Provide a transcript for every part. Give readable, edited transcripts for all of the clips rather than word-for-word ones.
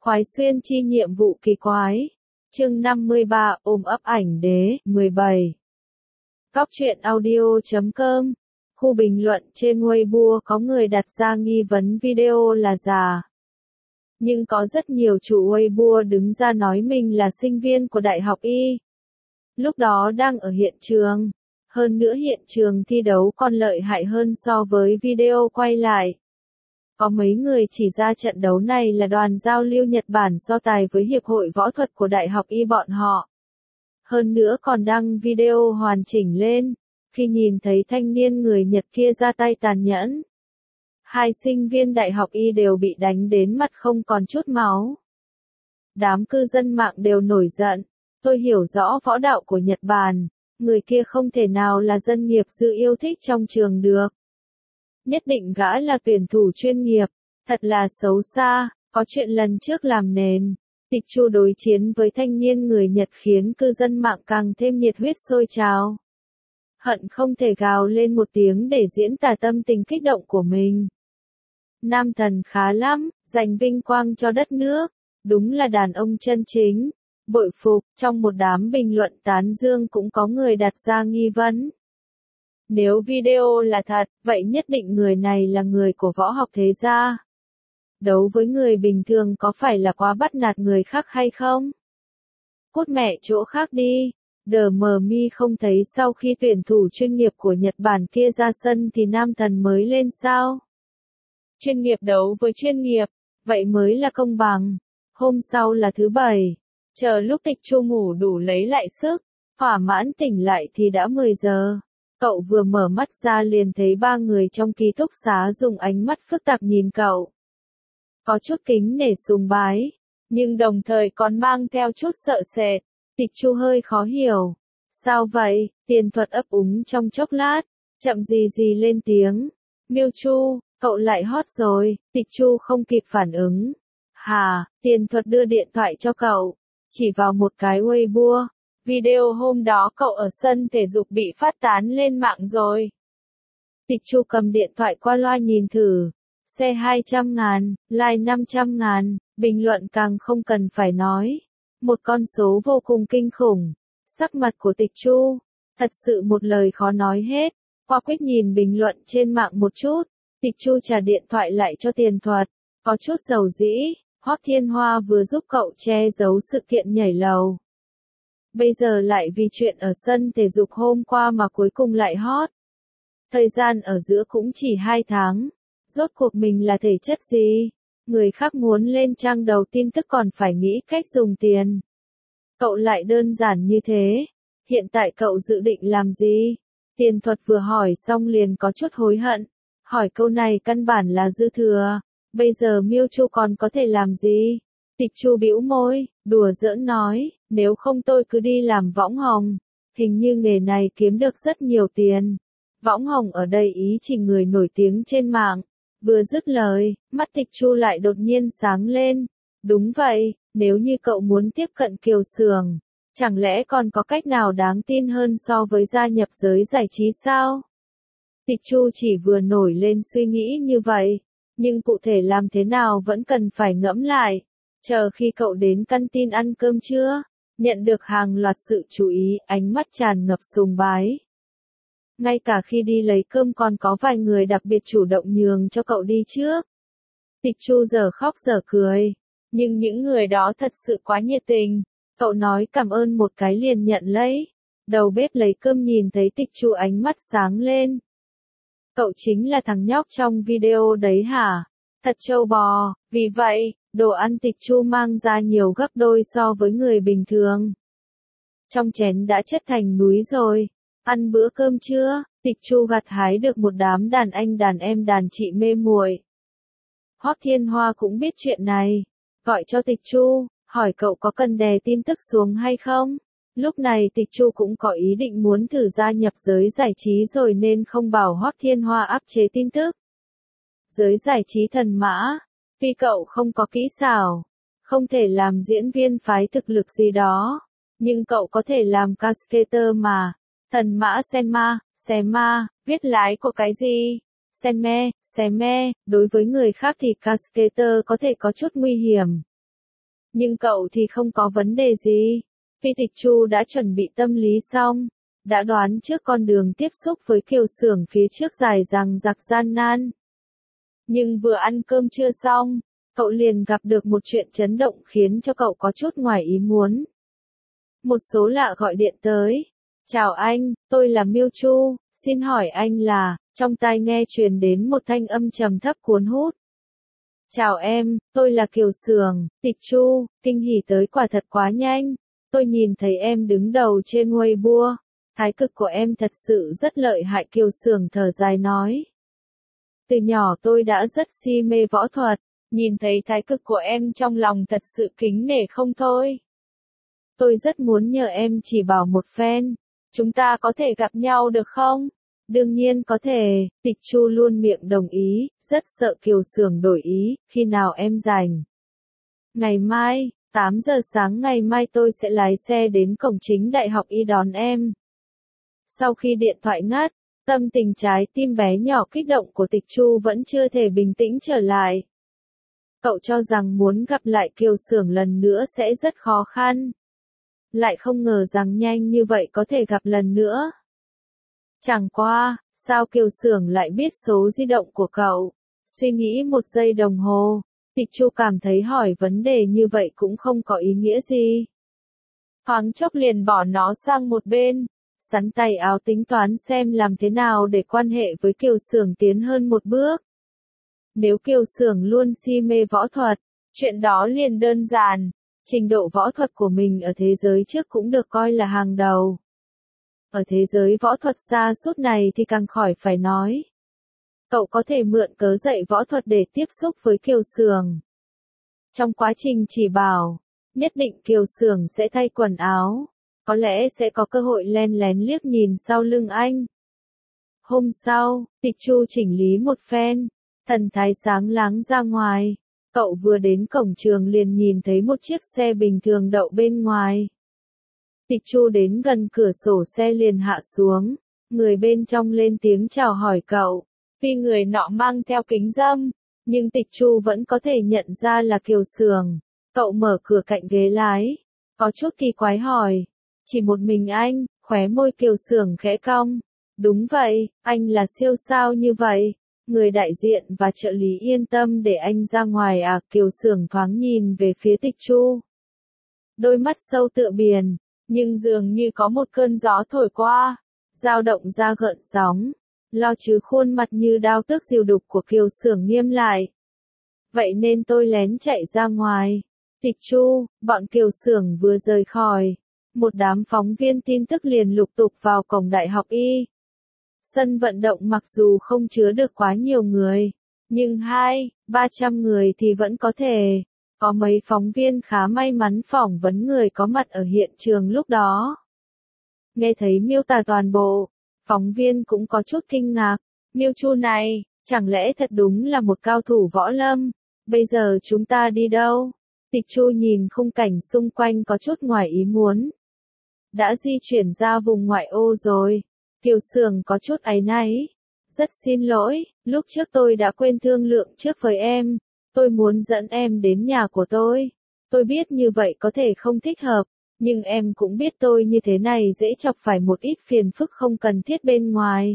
Khoái xuyên chi nhiệm vụ kỳ quái. Chương 53 ôm ấp ảnh đế, 17. Góc truyện audio.com. Khu bình luận trên Weibo có người đặt ra nghi vấn video là giả. Nhưng có rất nhiều chủ Weibo đứng ra nói mình là sinh viên của Đại học Y. Lúc đó đang ở hiện trường. Hơn nữa hiện trường thi đấu còn lợi hại hơn so với video quay lại. Có mấy người chỉ ra trận đấu này là đoàn giao lưu Nhật Bản so tài với Hiệp hội Võ thuật của Đại học Y bọn họ. Hơn nữa còn đăng video hoàn chỉnh lên, khi nhìn thấy thanh niên người Nhật kia ra tay tàn nhẫn. Hai sinh viên Đại học Y đều bị đánh đến mặt không còn chút máu. Đám cư dân mạng đều nổi giận, tôi hiểu rõ võ đạo của Nhật Bản, người kia không thể nào là dân nghiệp dư yêu thích trong trường được. Nhất định gã là tuyển thủ chuyên nghiệp, thật là xấu xa, có chuyện lần trước làm nền. Tịch Chu đối chiến với thanh niên người Nhật khiến cư dân mạng càng thêm nhiệt huyết sôi trào. Hận không thể gào lên một tiếng để diễn tả tâm tình kích động của mình. Nam thần khá lắm, giành vinh quang cho đất nước, đúng là đàn ông chân chính. Bội phục, trong một đám bình luận tán dương cũng có người đặt ra nghi vấn. Nếu video là thật, vậy nhất định người này là người của võ học thế gia. Đấu với người bình thường có phải là quá bắt nạt người khác hay không? Cút mẹ chỗ khác đi. Đờ mờ mi không thấy sau khi tuyển thủ chuyên nghiệp của Nhật Bản kia ra sân thì nam thần mới lên sao? Chuyên nghiệp đấu với chuyên nghiệp, vậy mới là công bằng. Hôm sau là thứ Bảy. Chờ lúc Tịch Chu ngủ đủ lấy lại sức, thỏa mãn tỉnh lại thì đã 10 giờ. Cậu vừa mở mắt ra liền thấy ba người trong ký túc xá dùng ánh mắt phức tạp nhìn cậu. Có chút kính nể sùng bái, nhưng đồng thời còn mang theo chút sợ sệt. Tịch Chu hơi khó hiểu. Sao vậy? Tiền Thuật ấp úng trong chốc lát, chậm gì lên tiếng. Miêu Chu, cậu lại hot rồi. Tịch Chu không kịp phản ứng. Hà, Tiền Thuật đưa điện thoại cho cậu, chỉ vào một cái Weibo. Video hôm đó cậu ở sân thể dục bị phát tán lên mạng rồi. Tịch Chu cầm điện thoại qua loa nhìn thử. Xe 200.000, like 500.000, bình luận càng không cần phải nói. Một con số vô cùng kinh khủng. Sắc mặt của Tịch Chu, thật sự một lời khó nói hết. Qua quyết nhìn bình luận trên mạng một chút, Tịch Chu trả điện thoại lại cho Tiền Thuật. Có chút dầu dĩ, Hoắc Thiên Hoa vừa giúp cậu che giấu sự kiện nhảy lầu. Bây giờ lại vì chuyện ở sân thể dục hôm qua mà cuối cùng lại hot. Thời gian ở giữa cũng chỉ 2 tháng. Rốt cuộc mình là thể chất gì? Người khác muốn lên trang đầu tin tức còn phải nghĩ cách dùng tiền. Cậu lại đơn giản như thế. Hiện tại cậu dự định làm gì? Tiền Thuật vừa hỏi xong liền có chút hối hận. Hỏi câu này căn bản là dư thừa. Bây giờ Miêu Chu còn có thể làm gì? Tịch Chu bĩu môi, đùa giỡn nói, nếu không tôi cứ đi làm võng hồng. Hình như nghề này kiếm được rất nhiều tiền. Võng hồng ở đây ý chỉ người nổi tiếng trên mạng. Vừa dứt lời, mắt Tịch Chu lại đột nhiên sáng lên. Đúng vậy, nếu như cậu muốn tiếp cận Kiều Sường, chẳng lẽ còn có cách nào đáng tin hơn so với gia nhập giới giải trí sao? Tịch Chu chỉ vừa nổi lên suy nghĩ như vậy, nhưng cụ thể làm thế nào vẫn cần phải ngẫm lại. Chờ khi cậu đến căn tin ăn cơm trưa, nhận được hàng loạt sự chú ý, ánh mắt tràn ngập sùng bái. Ngay cả khi đi lấy cơm còn có vài người đặc biệt chủ động nhường cho cậu đi trước. Tịch Chu giờ khóc giờ cười, nhưng những người đó thật sự quá nhiệt tình. Cậu nói cảm ơn một cái liền nhận lấy. Đầu bếp lấy cơm nhìn thấy Tịch Chu ánh mắt sáng lên. Cậu chính là thằng nhóc trong video đấy hả? Thật trâu bò, vì vậy, đồ ăn Tịch Chu mang ra nhiều gấp đôi so với người bình thường. Trong chén đã chất thành núi rồi. Ăn bữa cơm trưa, Tịch Chu gặt hái được một đám đàn anh đàn em đàn chị mê muội. Hoắc Thiên Hoa cũng biết chuyện này, gọi cho Tịch Chu, hỏi cậu có cần đè tin tức xuống hay không? Lúc này Tịch Chu cũng có ý định muốn thử gia nhập giới giải trí rồi nên không bảo Hoắc Thiên Hoa áp chế tin tức. Giới giải trí thần mã, tuy cậu không có kỹ xảo, không thể làm diễn viên phái thực lực gì đó, nhưng cậu có thể làm cascader mà. Thần mã Senma, Sema, viết lái của cái gì? Senme, Seme, đối với người khác thì cascader có thể có chút nguy hiểm. Nhưng cậu thì không có vấn đề gì. Phi Tịch Chu đã chuẩn bị tâm lý xong, đã đoán trước con đường tiếp xúc với Kiều Xưởng phía trước dài dằng dặc gian nan. Nhưng vừa ăn cơm trưa xong, cậu liền gặp được một chuyện chấn động khiến cho cậu có chút ngoài ý muốn. Một số lạ gọi điện tới. Chào anh, tôi là Miêu Chu, xin hỏi anh là, trong tai nghe truyền đến một thanh âm trầm thấp cuốn hút. Chào em, tôi là Kiều Xưởng, Tịch Chu, kinh hỉ tới quả thật quá nhanh. Tôi nhìn thấy em đứng đầu trên Weibo. Thái cực của em thật sự rất lợi hại, Kiều Xưởng thở dài nói. Từ nhỏ tôi đã rất si mê võ thuật, nhìn thấy thái cực của em trong lòng thật sự kính nể không thôi. Tôi rất muốn nhờ em chỉ bảo một phen, chúng ta có thể gặp nhau được không? Đương nhiên có thể, Tịch Chu luôn miệng đồng ý, rất sợ Kiều Xưởng đổi ý, khi nào em rảnh. Ngày mai, 8 giờ sáng ngày mai tôi sẽ lái xe đến cổng chính Đại học Y đón em. Sau khi điện thoại ngắt, tâm tình trái tim bé nhỏ kích động của Tịch Chu vẫn chưa thể bình tĩnh trở lại. Cậu cho rằng muốn gặp lại Kiều Xưởng lần nữa sẽ rất khó khăn. Lại không ngờ rằng nhanh như vậy có thể gặp lần nữa. Chẳng qua, sao Kiều Xưởng lại biết số di động của cậu? Suy nghĩ một giây đồng hồ, Tịch Chu cảm thấy hỏi vấn đề như vậy cũng không có ý nghĩa gì. Thoáng chốc liền bỏ nó sang một bên, sắn tay áo tính toán xem làm thế nào để quan hệ với Kiều Xưởng tiến hơn một bước. Nếu Kiều Xưởng luôn si mê võ thuật, chuyện đó liền đơn giản, trình độ võ thuật của mình ở thế giới trước cũng được coi là hàng đầu. Ở thế giới võ thuật sa sút này thì càng khỏi phải nói. Cậu có thể mượn cớ dạy võ thuật để tiếp xúc với Kiều Xưởng. Trong quá trình chỉ bảo, nhất định Kiều Xưởng sẽ thay quần áo, có lẽ sẽ có cơ hội len lén liếc nhìn sau lưng anh. Hôm sau, Tịch Chu chỉnh lý một phen, thần thái sáng láng ra ngoài. Cậu vừa đến cổng trường liền nhìn thấy một chiếc xe bình thường đậu bên ngoài. Tịch Chu đến gần cửa sổ xe liền hạ xuống, người bên trong lên tiếng chào hỏi cậu. Tuy người nọ mang theo kính râm, nhưng Tịch Chu vẫn có thể nhận ra là Kiều Xưởng. Cậu mở cửa cạnh ghế lái, có chút kỳ quái hỏi. Chỉ một mình anh, khóe môi Kiều Xưởng khẽ cong. Đúng vậy, anh là siêu sao như vậy. Người đại diện và trợ lý yên tâm để anh ra ngoài à? Kiều Xưởng thoáng nhìn về phía Tịch Chu. Đôi mắt sâu tựa biển, nhưng dường như có một cơn gió thổi qua, dao động ra gợn sóng. Lo chứ khuôn mặt như đao tước dìu đục của Kiều Xưởng nghiêm lại. Vậy nên tôi lén chạy ra ngoài. Tịch Chu, bọn Kiều Xưởng vừa rời khỏi. Một đám phóng viên tin tức liền lục tục vào cổng Đại học Y. Sân vận động mặc dù không chứa được quá nhiều người, nhưng 200-300 người thì vẫn có thể. Có mấy phóng viên khá may mắn phỏng vấn người có mặt ở hiện trường lúc đó. Nghe thấy miêu tả toàn bộ, phóng viên cũng có chút kinh ngạc. Miêu Chu này, chẳng lẽ thật đúng là một cao thủ võ lâm? Bây giờ chúng ta đi đâu? Tịch Chu nhìn khung cảnh xung quanh có chút ngoài ý muốn. Đã di chuyển ra vùng ngoại ô rồi. Kiều Xưởng có chút áy náy. Rất xin lỗi, lúc trước tôi đã quên thương lượng trước với em. Tôi muốn dẫn em đến nhà của tôi. Tôi biết như vậy có thể không thích hợp, nhưng em cũng biết tôi như thế này dễ chọc phải một ít phiền phức không cần thiết bên ngoài.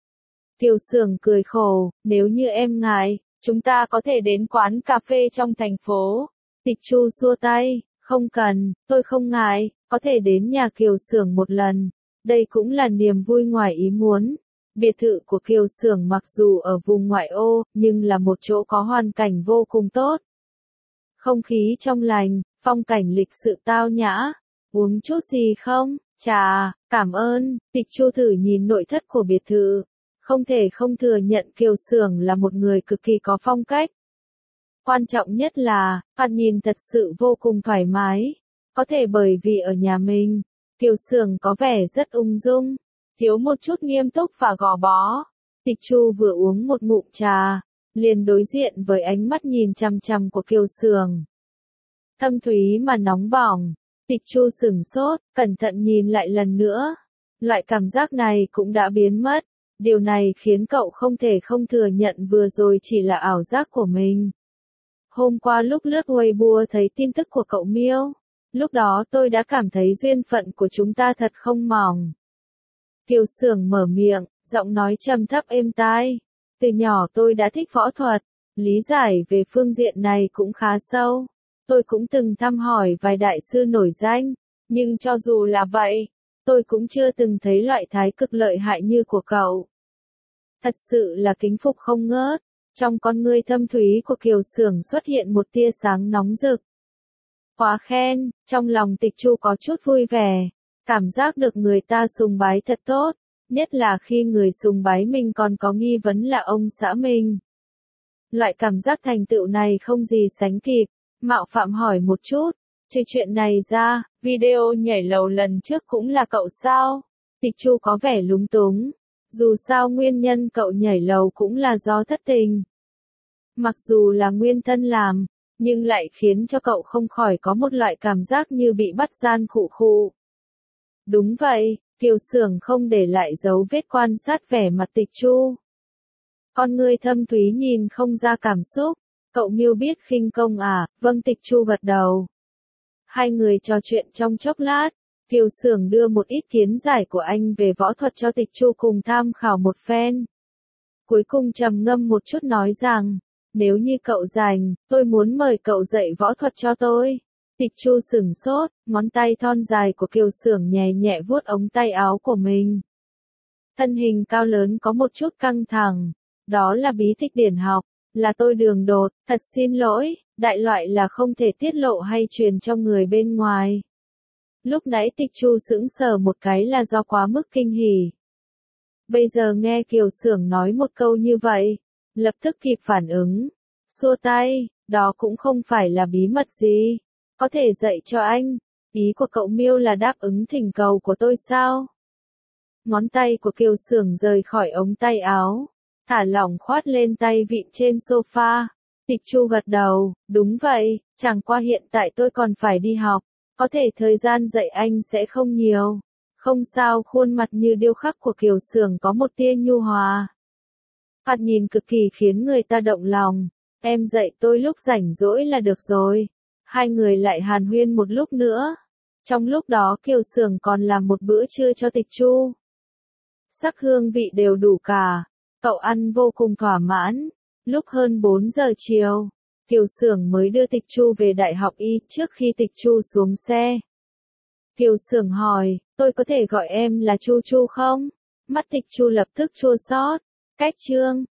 Kiều Xưởng cười khổ, nếu như em ngại, chúng ta có thể đến quán cà phê trong thành phố. Tịch Chu xua tay, không cần, tôi không ngại, có thể đến nhà Kiều Xưởng một lần. Đây cũng là niềm vui ngoài ý muốn. Biệt thự của Kiều Xưởng mặc dù ở vùng ngoại ô, nhưng là một chỗ có hoàn cảnh vô cùng tốt. Không khí trong lành, phong cảnh lịch sự tao nhã. Uống chút gì không? Trà, cảm ơn. Tịch Chu thử nhìn nội thất của biệt thự. Không thể không thừa nhận Kiều Xưởng là một người cực kỳ có phong cách. Quan trọng nhất là, thoạt nhìn thật sự vô cùng thoải mái. Có thể bởi vì ở nhà mình, Kiều Xưởng có vẻ rất ung dung, thiếu một chút nghiêm túc và gò bó. Tịch Chu vừa uống một ngụm trà, liền đối diện với ánh mắt nhìn chằm chằm của Kiều Xưởng. Thâm thúy mà nóng bỏng. Tịch Chu sửng sốt, cẩn thận nhìn lại lần nữa. Loại cảm giác này cũng đã biến mất. Điều này khiến cậu không thể không thừa nhận vừa rồi chỉ là ảo giác của mình. Hôm qua lúc lướt Weibo thấy tin tức của cậu Miêu. Lúc đó tôi đã cảm thấy duyên phận của chúng ta thật không mỏng. Kiều Xưởng mở miệng, giọng nói trầm thấp êm tai. Từ nhỏ tôi đã thích võ thuật, lý giải về phương diện này cũng khá sâu. Tôi cũng từng thăm hỏi vài đại sư nổi danh, nhưng cho dù là vậy, tôi cũng chưa từng thấy loại thái cực lợi hại như của cậu. Thật sự là kính phục không ngớt. Trong con ngươi thâm thúy của Kiều Xưởng xuất hiện một tia sáng nóng rực. Quá khen, trong lòng Tịch Chu có chút vui vẻ. Cảm giác được người ta sùng bái thật tốt, nhất là khi người sùng bái mình còn có nghi vấn là ông xã mình. Loại cảm giác thành tựu này không gì sánh kịp. Mạo phạm hỏi một chút, trừ chuyện này ra, video nhảy lầu lần trước cũng là cậu sao? Tịch Chu có vẻ lúng túng. Dù sao nguyên nhân cậu nhảy lầu cũng là do thất tình. Mặc dù là nguyên thân làm, nhưng lại khiến cho cậu không khỏi có một loại cảm giác như bị bắt gian khụ khụ. Đúng vậy, Kiều Xưởng không để lại dấu vết quan sát vẻ mặt Tịch Chu. Con ngươi thâm thúy nhìn không ra cảm xúc. Cậu Miêu biết khinh công à? Vâng, Tịch Chu gật đầu. Hai người trò chuyện trong chốc lát. Kiều Xưởng đưa một ít kiến giải của anh về võ thuật cho Tịch Chu cùng tham khảo một phen. Cuối cùng trầm ngâm một chút nói rằng, nếu như cậu rảnh, tôi muốn mời cậu dạy võ thuật cho tôi. Tịch Chu sửng sốt, ngón tay thon dài của Kiều Xưởng nhẹ nhẹ vuốt ống tay áo của mình. Thân hình cao lớn có một chút căng thẳng. Đó là bí thích điển học, là tôi đường đột, thật xin lỗi, đại loại là không thể tiết lộ hay truyền cho người bên ngoài. Lúc nãy Tịch Chu sững sờ một cái là do quá mức kinh hỉ. Bây giờ nghe Kiều Xưởng nói một câu như vậy, lập tức kịp phản ứng, xua tay, đó cũng không phải là bí mật gì, có thể dạy cho anh. Ý của cậu Miêu là đáp ứng thỉnh cầu của tôi sao? Ngón tay của Kiều Xưởng rời khỏi ống tay áo, thả lỏng khoát lên tay vịn trên sofa. Tịch Chu gật đầu, đúng vậy, chẳng qua hiện tại tôi còn phải đi học, có thể thời gian dạy anh sẽ không nhiều. Không sao, khuôn mặt như điêu khắc của Kiều Xưởng có một tia nhu hòa. Thoạt nhìn cực kỳ khiến người ta động lòng. Em dạy tôi lúc rảnh rỗi là được rồi. Hai người lại hàn huyên một lúc nữa. Trong lúc đó Kiều Xưởng còn làm một bữa trưa cho Tịch Chu. Sắc hương vị đều đủ cả. Cậu ăn vô cùng thỏa mãn. Lúc hơn 4 giờ chiều, Kiều Xưởng mới đưa Tịch Chu về Đại học Y trước khi Tịch Chu xuống xe. Kiều Xưởng hỏi, tôi có thể gọi em là Chu Chu không? Mắt Tịch Chu lập tức chua xót. Cách Trương,